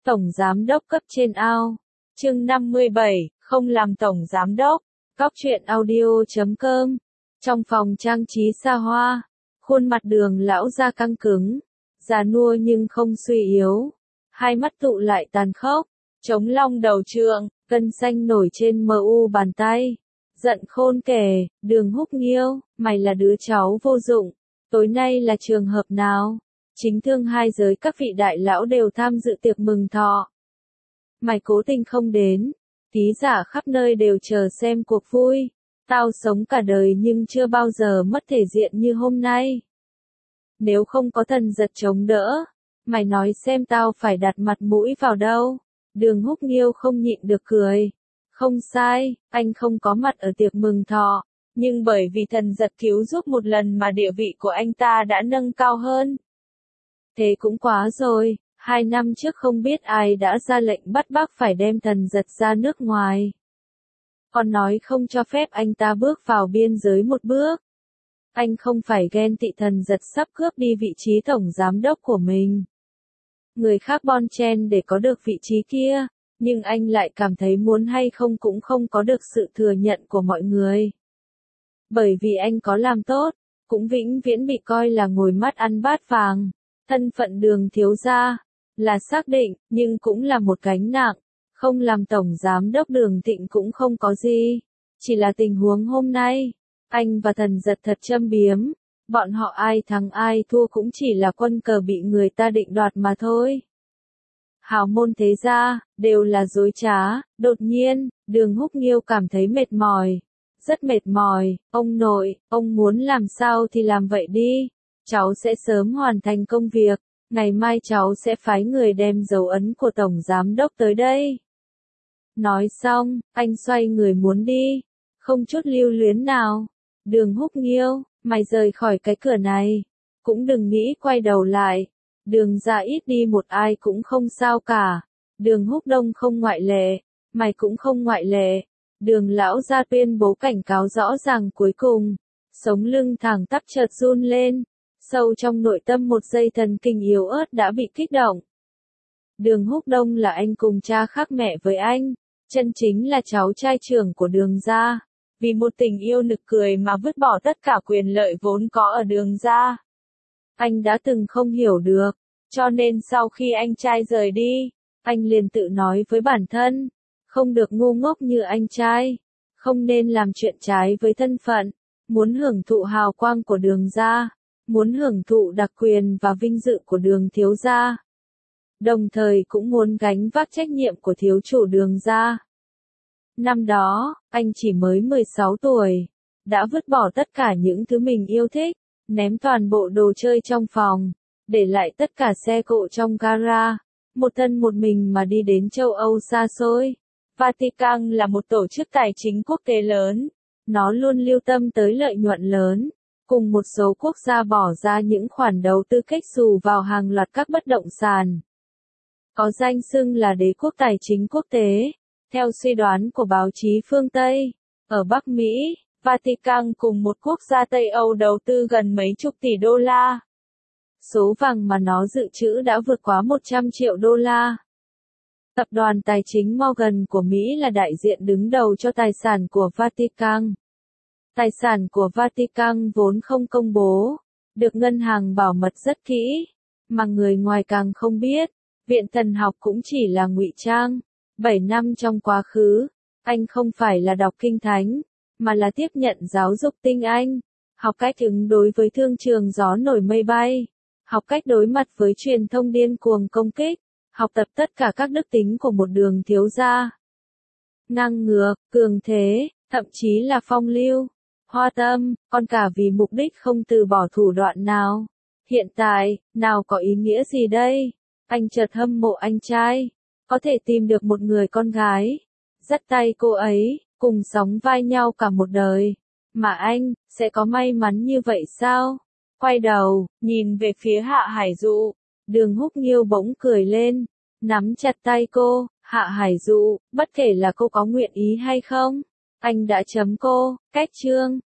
Tổng giám đốc cấp trên ao. Chương 57, không làm tổng giám đốc. Cóc truyện audio.com. Trong phòng trang trí xa hoa, khuôn mặt Đường lão ra căng cứng, già nua nhưng không suy yếu, hai mắt tụ lại tàn khốc, chống long đầu trượng, gân xanh nổi trên mu bàn tay. Giận khôn kể, Đường Húc Nghiêu, mày là đứa cháu vô dụng, tối nay là trường hợp nào? Chính thương hai giới các vị đại lão đều tham dự tiệc mừng thọ. Mày cố tình không đến, ký giả khắp nơi đều chờ xem cuộc vui. Tao sống cả đời nhưng chưa bao giờ mất thể diện như hôm nay. Nếu không có Thần Giật chống đỡ, mày nói xem tao phải đặt mặt mũi vào đâu? Đường Húc Nghiêu không nhịn được cười. Không sai, anh không có mặt ở tiệc mừng thọ, nhưng bởi vì Thần Giật cứu giúp một lần mà địa vị của anh ta đã nâng cao hơn. Thế cũng quá rồi, 2 năm trước không biết ai đã ra lệnh bắt bác phải đem Thần Giật ra nước ngoài. Còn nói không cho phép anh ta bước vào biên giới một bước. Anh không phải ghen tị Thần Giật sắp cướp đi vị trí tổng giám đốc của mình. Người khác bon chen để có được vị trí kia, nhưng anh lại cảm thấy muốn hay không cũng không có được sự thừa nhận của mọi người. Bởi vì anh có làm tốt, cũng vĩnh viễn bị coi là ngồi mắt ăn bát vàng. Thân phận Đường thiếu gia là xác định, nhưng cũng là một gánh nặng. Không làm tổng giám đốc Đường Thịnh cũng không có gì. Chỉ là tình huống hôm nay, anh và Thần Giật thật châm biếm. Bọn họ ai thắng ai thua cũng chỉ là quân cờ bị người ta định đoạt mà thôi. Hào môn thế gia, đều là dối trá. Đột nhiên, Đường Húc Nghiêu cảm thấy mệt mỏi. Rất mệt mỏi, ông nội, ông muốn làm sao thì làm vậy đi. Cháu sẽ sớm hoàn thành công việc, ngày mai cháu sẽ phái người đem dấu ấn của tổng giám đốc tới đây. Nói xong, anh xoay người muốn đi, không chút lưu luyến nào. Đường Húc Nghiêu, mày rời khỏi cái cửa này, cũng đừng nghĩ quay đầu lại. Đường ra ít đi một ai cũng không sao cả. Đường Húc Đông không ngoại lệ, mày cũng không ngoại lệ. Đường lão ra tuyên bố cảnh cáo rõ ràng cuối cùng. Sống lưng thẳng tắp chợt run lên. Sâu trong nội tâm một dây thần kinh yếu ớt đã bị kích động. Đường Húc Đông là anh cùng cha khác mẹ với anh, chân chính là cháu trai trưởng của Đường gia. Vì một tình yêu nực cười mà vứt bỏ tất cả quyền lợi vốn có ở Đường gia. Anh đã từng không hiểu được, cho nên sau khi anh trai rời đi, anh liền tự nói với bản thân, không được ngu ngốc như anh trai, không nên làm chuyện trái với thân phận, muốn hưởng thụ hào quang của Đường gia. Muốn hưởng thụ đặc quyền và vinh dự của Đường thiếu gia. Đồng thời cũng muốn gánh vác trách nhiệm của thiếu chủ Đường gia. Năm đó, anh chỉ mới 16 tuổi, đã vứt bỏ tất cả những thứ mình yêu thích, ném toàn bộ đồ chơi trong phòng, để lại tất cả xe cộ trong gara, một thân một mình mà đi đến châu Âu xa xôi. Vatican là một tổ chức tài chính quốc tế lớn, nó luôn lưu tâm tới lợi nhuận lớn. Cùng một số quốc gia bỏ ra những khoản đầu tư kếch xù vào hàng loạt các bất động sản. Có danh xưng là đế quốc tài chính quốc tế, theo suy đoán của báo chí phương Tây. Ở Bắc Mỹ, Vatican cùng một quốc gia Tây Âu đầu tư gần mấy chục tỷ đô la. Số vàng mà nó dự trữ đã vượt quá 100 triệu đô la. Tập đoàn tài chính Morgan của Mỹ là đại diện đứng đầu cho tài sản của Vatican. Tài sản của Vatican vốn không công bố, được ngân hàng bảo mật rất kỹ, mà người ngoài càng không biết, viện thần học cũng chỉ là ngụy trang. 7 năm trong quá khứ, anh không phải là đọc kinh thánh, mà là tiếp nhận giáo dục tinh anh, học cách ứng đối với thương trường gió nổi mây bay, học cách đối mặt với truyền thông điên cuồng công kích, học tập tất cả các đức tính của một Đường thiếu gia. Ngang ngược, cường thế, thậm chí là phong lưu. Hoa tâm, còn cả vì mục đích không từ bỏ thủ đoạn nào. Hiện tại, nào có ý nghĩa gì đây? Anh chợt hâm mộ anh trai, có thể tìm được một người con gái, dắt tay cô ấy, cùng sóng vai nhau cả một đời. Mà anh, sẽ có may mắn như vậy sao? Quay đầu, nhìn về phía Hạ Hải Dụ, Đường Húc Nghiêu bỗng cười lên, nắm chặt tay cô. Hạ Hải Dụ, bất kể là cô có nguyện ý hay không, anh đã chấm cô. Cách chương